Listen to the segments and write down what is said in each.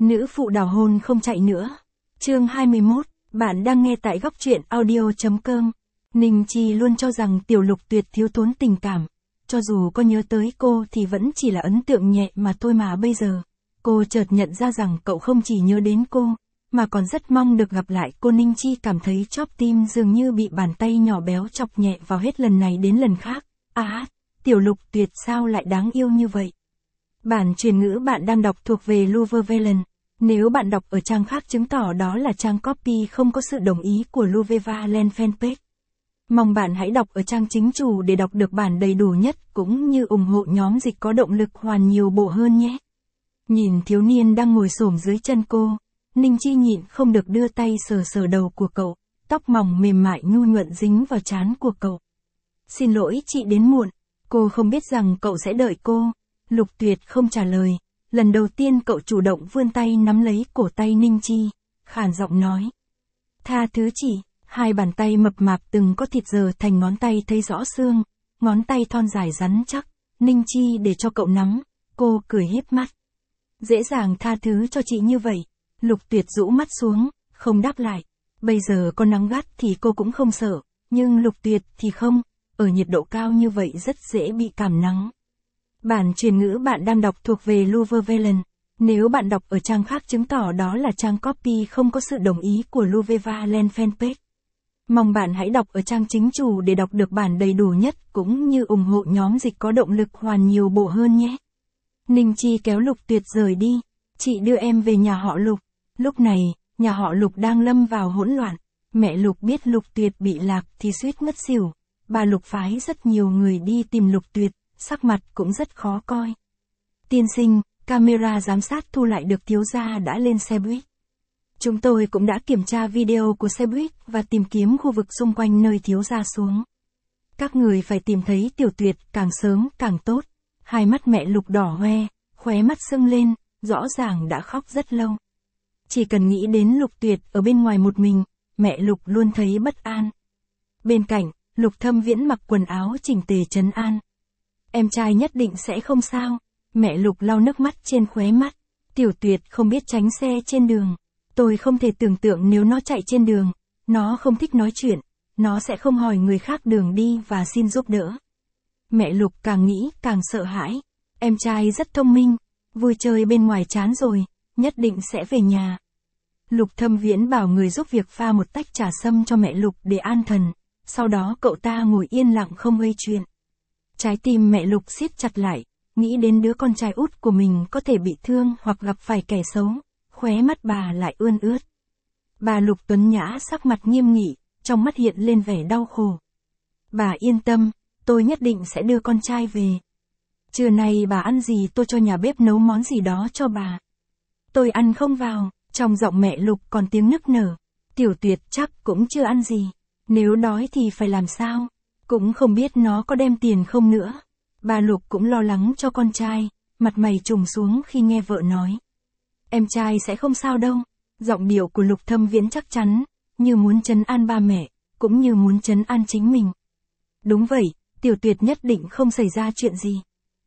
Nữ phụ đào hôn không chạy nữa. Chương 21, bạn đang nghe tại góc truyện audio.com. Ninh Chi luôn cho rằng Tiểu Lục Tuyệt thiếu thốn tình cảm. Cho dù có nhớ tới cô thì vẫn chỉ là ấn tượng nhẹ mà thôi, mà bây giờ, cô chợt nhận ra rằng cậu không chỉ nhớ đến cô, mà còn rất mong được gặp lại cô. Ninh Chi cảm thấy chóp tim dường như bị bàn tay nhỏ béo chọc nhẹ vào hết lần này đến lần khác. Tiểu Lục Tuyệt sao lại đáng yêu như vậy? Bản truyền ngữ bạn đang đọc thuộc về Luvevalen. Nếu bạn đọc ở trang khác chứng tỏ đó là trang copy không có sự đồng ý của Luvevalen fanpage. Mong bạn hãy đọc ở trang chính chủ để đọc được bản đầy đủ nhất, cũng như ủng hộ nhóm dịch có động lực hoàn nhiều bộ hơn nhé. Nhìn thiếu niên đang ngồi xổm dưới chân cô, Ninh Chi nhịn không được đưa tay sờ sờ đầu của cậu, tóc mỏng mềm mại nhu nhuận dính vào trán của cậu. Xin lỗi chị đến muộn, cô không biết rằng cậu sẽ đợi cô. Lục Tuyệt không trả lời, lần đầu tiên cậu chủ động vươn tay nắm lấy cổ tay Ninh Chi, khàn giọng nói. Tha thứ chị. Hai bàn tay mập mạp từng có thịt giờ thành ngón tay thấy rõ xương, ngón tay thon dài rắn chắc. Ninh Chi để cho cậu nắm, cô cười híp mắt. Dễ dàng tha thứ cho chị như vậy. Lục Tuyệt rũ mắt xuống, không đáp lại. Bây giờ có nắng gắt thì cô cũng không sợ, nhưng Lục Tuyệt thì không, ở nhiệt độ cao như vậy rất dễ bị cảm nắng. Bản truyền ngữ bạn đang đọc thuộc về Luvevalen. Nếu bạn đọc ở trang khác chứng tỏ đó là trang copy không có sự đồng ý của Luvevalen fanpage. Mong bạn hãy đọc ở trang chính chủ để đọc được bản đầy đủ nhất, cũng như ủng hộ nhóm dịch có động lực hoàn nhiều bộ hơn nhé. Ninh Chi kéo Lục Tuyệt rời đi. Chị đưa em về nhà họ Lục. Lúc này, nhà họ Lục đang lâm vào hỗn loạn. Mẹ Lục biết Lục Tuyệt bị lạc thì suýt ngất xỉu. Bà Lục phái rất nhiều người đi tìm Lục Tuyệt, sắc mặt cũng rất khó coi. Tiên sinh, camera giám sát thu lại được thiếu gia đã lên xe buýt. Chúng tôi cũng đã kiểm tra video của xe buýt và tìm kiếm khu vực xung quanh nơi thiếu gia xuống. Các người phải tìm thấy Tiểu Tuyệt càng sớm càng tốt. Hai mắt mẹ Lục đỏ hoe, khóe mắt sưng lên, rõ ràng đã khóc rất lâu. Chỉ cần nghĩ đến Lục Tuyệt ở bên ngoài một mình, mẹ Lục luôn thấy bất an. Bên cạnh, Lục Thâm Viễn mặc quần áo chỉnh tề trấn an. Em trai nhất định sẽ không sao. Mẹ Lục lau nước mắt trên khóe mắt. Tiểu Tuyệt không biết tránh xe trên đường. Tôi không thể tưởng tượng nếu nó chạy trên đường, nó không thích nói chuyện, nó sẽ không hỏi người khác đường đi và xin giúp đỡ. Mẹ Lục càng nghĩ càng sợ hãi. Em trai rất thông minh, vui chơi bên ngoài chán rồi, nhất định sẽ về nhà. Lục Thâm Viễn bảo người giúp việc pha một tách trà sâm cho mẹ Lục để an thần, sau đó cậu ta ngồi yên lặng không gây chuyện. Trái tim mẹ Lục siết chặt lại, nghĩ đến đứa con trai út của mình có thể bị thương hoặc gặp phải kẻ xấu. Khóe mắt bà lại ươn ướt. Bà Lục tuấn nhã sắc mặt nghiêm nghị, trong mắt hiện lên vẻ đau khổ. Bà yên tâm, tôi nhất định sẽ đưa con trai về. Trưa nay bà ăn gì tôi cho nhà bếp nấu món gì đó cho bà. Tôi ăn không vào, trong giọng mẹ Lục còn tiếng nức nở. Tiểu Tuyệt chắc cũng chưa ăn gì. Nếu đói thì phải làm sao? Cũng không biết nó có đem tiền không nữa. Bà Lục cũng lo lắng cho con trai, mặt mày trùng xuống khi nghe vợ nói. Em trai sẽ không sao đâu. Giọng điệu của Lục Thâm Viễn chắc chắn, như muốn trấn an ba mẹ, cũng như muốn trấn an chính mình. Đúng vậy, Tiểu Tuyệt nhất định không xảy ra chuyện gì.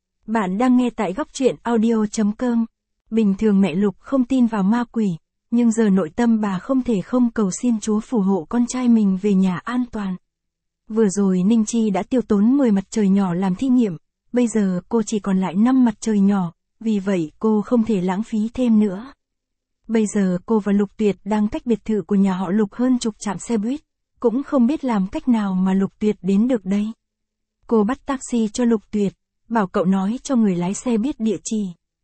Bạn đang nghe tại góc truyện audio.com. Bình thường mẹ Lục không tin vào ma quỷ, nhưng giờ nội tâm bà không thể không cầu xin Chúa phù hộ con trai mình về nhà an toàn. Vừa rồi Ninh Chi đã tiêu tốn 10 mặt trời nhỏ làm thí nghiệm, bây giờ cô chỉ còn lại 5 mặt trời nhỏ. Vì vậy cô không thể lãng phí thêm nữa. Bây giờ cô và Lục Tuyệt đang cách biệt thự của nhà họ Lục hơn chục trạm xe buýt. Cũng không biết làm cách nào mà Lục Tuyệt đến được đây. Cô bắt taxi cho Lục Tuyệt, bảo cậu nói cho người lái xe biết địa chỉ.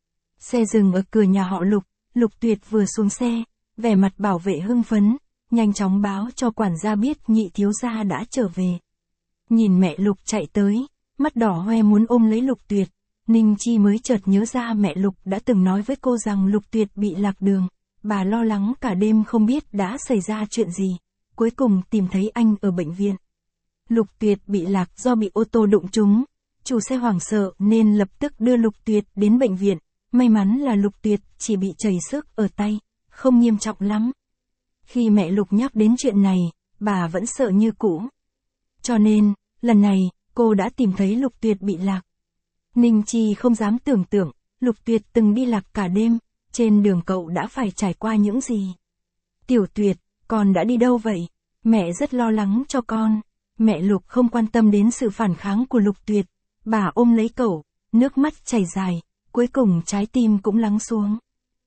Xe dừng ở cửa nhà họ Lục. Lục Tuyệt vừa xuống xe, vẻ mặt bảo vệ hưng phấn, nhanh chóng báo cho quản gia biết nhị thiếu gia đã trở về. Nhìn mẹ Lục chạy tới, mắt đỏ hoe muốn ôm lấy Lục Tuyệt. Ninh Chi mới chợt nhớ ra mẹ Lục đã từng nói với cô rằng Lục Tuyệt bị lạc đường. Bà lo lắng cả đêm không biết đã xảy ra chuyện gì. Cuối cùng tìm thấy anh ở bệnh viện. Lục Tuyệt bị lạc do bị ô tô đụng trúng. Chủ xe hoảng sợ nên lập tức đưa Lục Tuyệt đến bệnh viện. May mắn là Lục Tuyệt chỉ bị chảy xước ở tay, không nghiêm trọng lắm. Khi mẹ Lục nhắc đến chuyện này, bà vẫn sợ như cũ. Cho nên, lần này, cô đã tìm thấy Lục Tuyệt bị lạc. Ninh Chi không dám tưởng tượng, Lục Tuyệt từng đi lạc cả đêm, trên đường cậu đã phải trải qua những gì? Tiểu Tuyệt, con đã đi đâu vậy? Mẹ rất lo lắng cho con. Mẹ Lục không quan tâm đến sự phản kháng của Lục Tuyệt. Bà ôm lấy cậu, nước mắt chảy dài, cuối cùng trái tim cũng lắng xuống.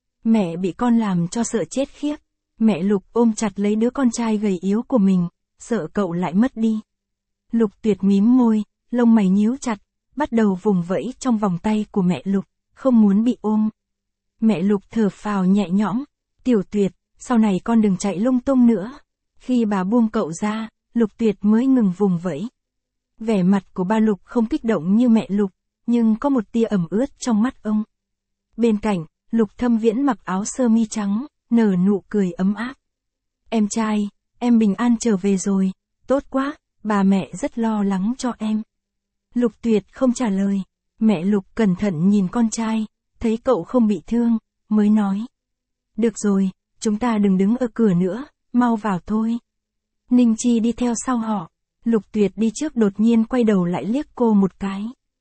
Mẹ bị con làm cho sợ chết khiếp. Mẹ Lục ôm chặt lấy đứa con trai gầy yếu của mình, sợ cậu lại mất đi. Lục Tuyệt mím môi, lông mày nhíu chặt, bắt đầu vùng vẫy trong vòng tay của mẹ Lục, không muốn bị ôm. Mẹ Lục thở phào nhẹ nhõm, Tiểu Tuyệt, sau này con đừng chạy lung tung nữa. Khi bà buông cậu ra, Lục Tuyệt mới ngừng vùng vẫy. Vẻ mặt của ba Lục không kích động như mẹ Lục, nhưng có một tia ẩm ướt trong mắt ông. Bên cạnh, Lục Thâm Viễn mặc áo sơ mi trắng, nở nụ cười ấm áp. Em trai, em bình an trở về rồi, tốt quá, bà mẹ rất lo lắng cho em. Lục Tuyệt không trả lời, mẹ Lục cẩn thận nhìn con trai, thấy cậu không bị thương, mới nói. Được rồi, chúng ta đừng đứng ở cửa nữa, mau vào thôi. Ninh Chi đi theo sau họ, Lục Tuyệt đi trước đột nhiên quay đầu lại liếc cô một cái.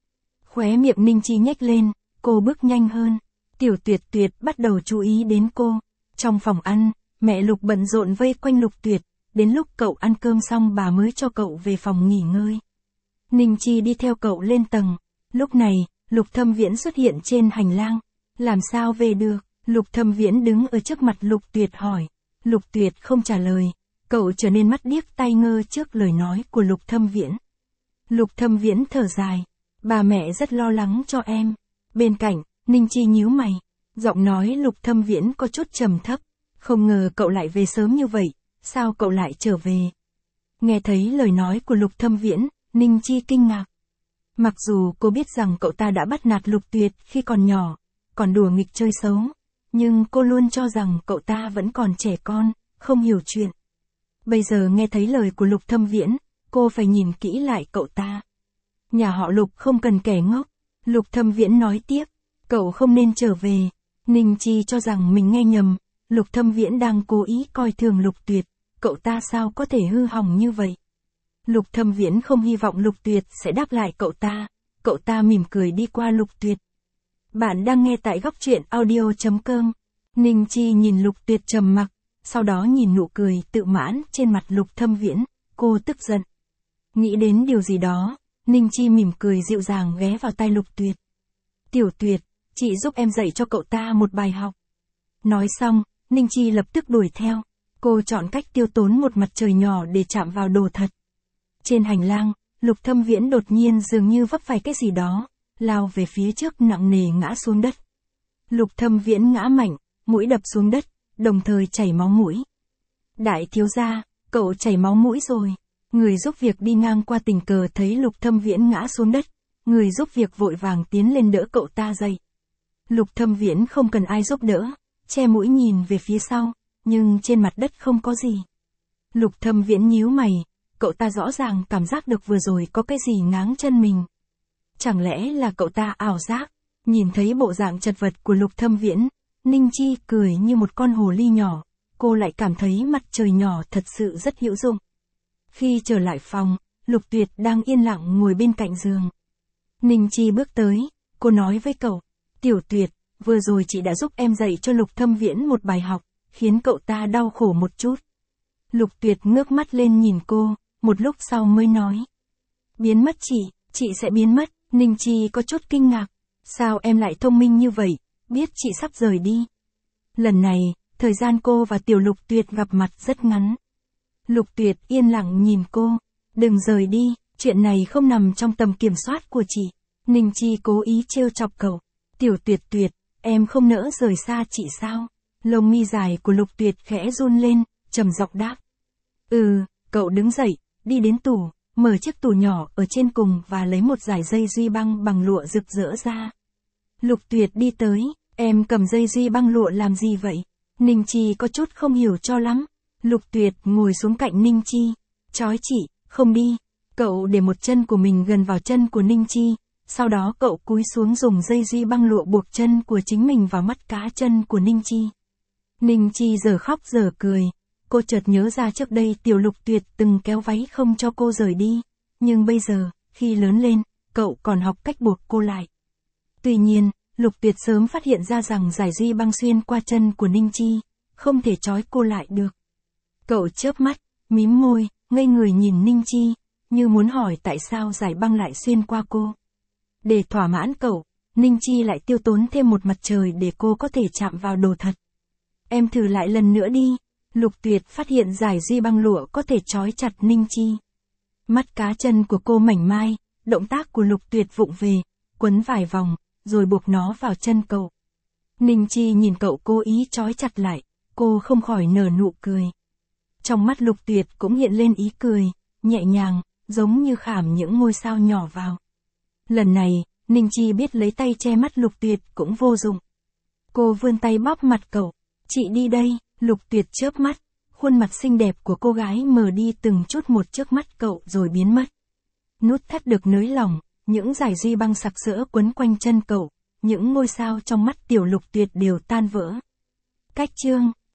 Khóe miệng Ninh Chi nhếch lên, cô bước nhanh hơn. Tiểu Tuyệt Tuyệt bắt đầu chú ý đến cô. Trong phòng ăn, mẹ Lục bận rộn vây quanh Lục Tuyệt, đến lúc cậu ăn cơm xong bà mới cho cậu về phòng nghỉ ngơi. Ninh Chi đi theo cậu lên tầng. Lúc này, Lục Thâm Viễn xuất hiện trên hành lang. Làm sao về được? Lục Thâm Viễn đứng ở trước mặt Lục Tuyệt hỏi. Lục Tuyệt không trả lời. Cậu trở nên mắt điếc tai ngơ trước lời nói của Lục Thâm Viễn. Lục Thâm Viễn thở dài. Bà mẹ rất lo lắng cho em. Bên cạnh, Ninh Chi nhíu mày. Giọng nói Lục Thâm Viễn có chút trầm thấp. Không ngờ cậu lại về sớm như vậy, sao cậu lại trở về? Nghe thấy lời nói của Lục Thâm Viễn, Ninh Chi kinh ngạc. Mặc dù cô biết rằng cậu ta đã bắt nạt Lục Tuyệt khi còn nhỏ, còn đùa nghịch chơi xấu, nhưng cô luôn cho rằng cậu ta vẫn còn trẻ con, không hiểu chuyện. Bây giờ nghe thấy lời của Lục Thâm Viễn, cô phải nhìn kỹ lại cậu ta. Nhà họ Lục không cần kẻ ngốc. Lục Thâm Viễn nói tiếp, cậu không nên trở về. Ninh Chi cho rằng mình nghe nhầm, Lục Thâm Viễn đang cố ý coi thường Lục Tuyệt, cậu ta sao có thể hư hỏng như vậy. Lục Thâm Viễn không hy vọng Lục Tuyệt sẽ đáp lại cậu ta mỉm cười đi qua Lục Tuyệt. Bạn đang nghe tại góc truyện audio.com. Ninh Chi nhìn Lục Tuyệt trầm mặc, sau đó nhìn nụ cười tự mãn trên mặt Lục Thâm Viễn, cô tức giận. Nghĩ đến điều gì đó, Ninh Chi mỉm cười dịu dàng ghé vào tai Lục Tuyệt. Tiểu Tuyệt, chị giúp em dạy cho cậu ta một bài học. Nói xong, Ninh Chi lập tức đuổi theo. Cô chọn cách tiêu tốn một mặt trời nhỏ để chạm vào đồ thật. Trên hành lang, Lục Thâm Viễn đột nhiên dường như vấp phải cái gì đó, lao về phía trước nặng nề ngã xuống đất. Lục Thâm Viễn ngã mạnh, mũi đập xuống đất, đồng thời chảy máu mũi. Đại thiếu gia, cậu chảy máu mũi rồi. Người giúp việc đi ngang qua tình cờ thấy Lục Thâm Viễn ngã xuống đất. Người giúp việc vội vàng tiến lên đỡ cậu ta dậy. Lục Thâm Viễn không cần ai giúp đỡ, che mũi nhìn về phía sau, nhưng trên mặt đất không có gì. Lục Thâm Viễn nhíu mày, cậu ta rõ ràng cảm giác được vừa rồi có cái gì ngáng chân mình. Chẳng lẽ là cậu ta ảo giác? Nhìn thấy bộ dạng chật vật của Lục Thâm Viễn, Ninh Chi cười như một con hồ ly nhỏ, cô lại cảm thấy mặt trời nhỏ thật sự rất hữu dụng. Khi trở lại phòng, Lục Tuyệt đang yên lặng ngồi bên cạnh giường. Ninh Chi bước tới, cô nói với cậu, Tiểu Tuyệt, vừa rồi chị đã giúp em dạy cho Lục Thâm Viễn một bài học, khiến cậu ta đau khổ một chút. Lục Tuyệt ngước mắt lên nhìn cô, một lúc sau mới nói. Biến mất chị sẽ biến mất. Ninh Chi có chút kinh ngạc. Sao em lại thông minh như vậy, biết chị sắp rời đi. Lần này, thời gian cô và Tiểu Lục Tuyệt gặp mặt rất ngắn. Lục Tuyệt yên lặng nhìn cô. Đừng rời đi, chuyện này không nằm trong tầm kiểm soát của chị. Ninh Chi cố ý trêu chọc cậu. Tiểu Tuyệt Tuyệt, em không nỡ rời xa chị sao? Lông mi dài của Lục Tuyệt khẽ run lên, trầm giọng đáp. Cậu đứng dậy, đi đến tủ, mở chiếc tủ nhỏ ở trên cùng và lấy một dải dây duy băng bằng lụa rực rỡ ra. Lục Tuyệt đi tới, em cầm dây duy băng lụa làm gì vậy? Ninh Chi có chút không hiểu cho lắm. Lục Tuyệt ngồi xuống cạnh Ninh Chi. Chói chị, không đi. Cậu để một chân của mình gần vào chân của Ninh Chi, sau đó cậu cúi xuống dùng dây duy băng lụa buộc chân của chính mình vào mắt cá chân của Ninh Chi. Ninh Chi giờ khóc giờ cười. Cô chợt nhớ ra trước đây Tiểu Lục Tuyệt từng kéo váy không cho cô rời đi. Nhưng bây giờ, khi lớn lên, cậu còn học cách buộc cô lại. Tuy nhiên, Lục Tuyệt sớm phát hiện ra rằng dải duy băng xuyên qua chân của Ninh Chi, không thể trói cô lại được. Cậu chớp mắt, mím môi, ngây người nhìn Ninh Chi, như muốn hỏi tại sao dải băng lại xuyên qua cô. Để thỏa mãn cậu, Ninh Chi lại tiêu tốn thêm một mặt trời để cô có thể chạm vào đồ thật. Em thử lại lần nữa đi. Lục Tuyệt phát hiện dải duy băng lụa có thể trói chặt Ninh Chi. Mắt cá chân của cô mảnh mai, động tác của Lục Tuyệt vụng về, quấn vài vòng, rồi buộc nó vào chân cậu. Ninh Chi nhìn cậu cố ý trói chặt lại, cô không khỏi nở nụ cười. Trong mắt Lục Tuyệt cũng hiện lên ý cười, nhẹ nhàng, giống như khảm những ngôi sao nhỏ vào. Lần này, Ninh Chi biết lấy tay che mắt Lục Tuyệt cũng vô dụng. Cô vươn tay bóp mặt cậu. Chị đi đây. Lục Tuyệt chớp mắt, khuôn mặt xinh đẹp của cô gái mờ đi từng chút một trước mắt cậu rồi biến mất. Nút thắt được nới lỏng, những dải duy băng sặc sỡ quấn quanh chân cậu, những ngôi sao trong mắt tiểu Lục Tuyệt đều tan vỡ. Cách chương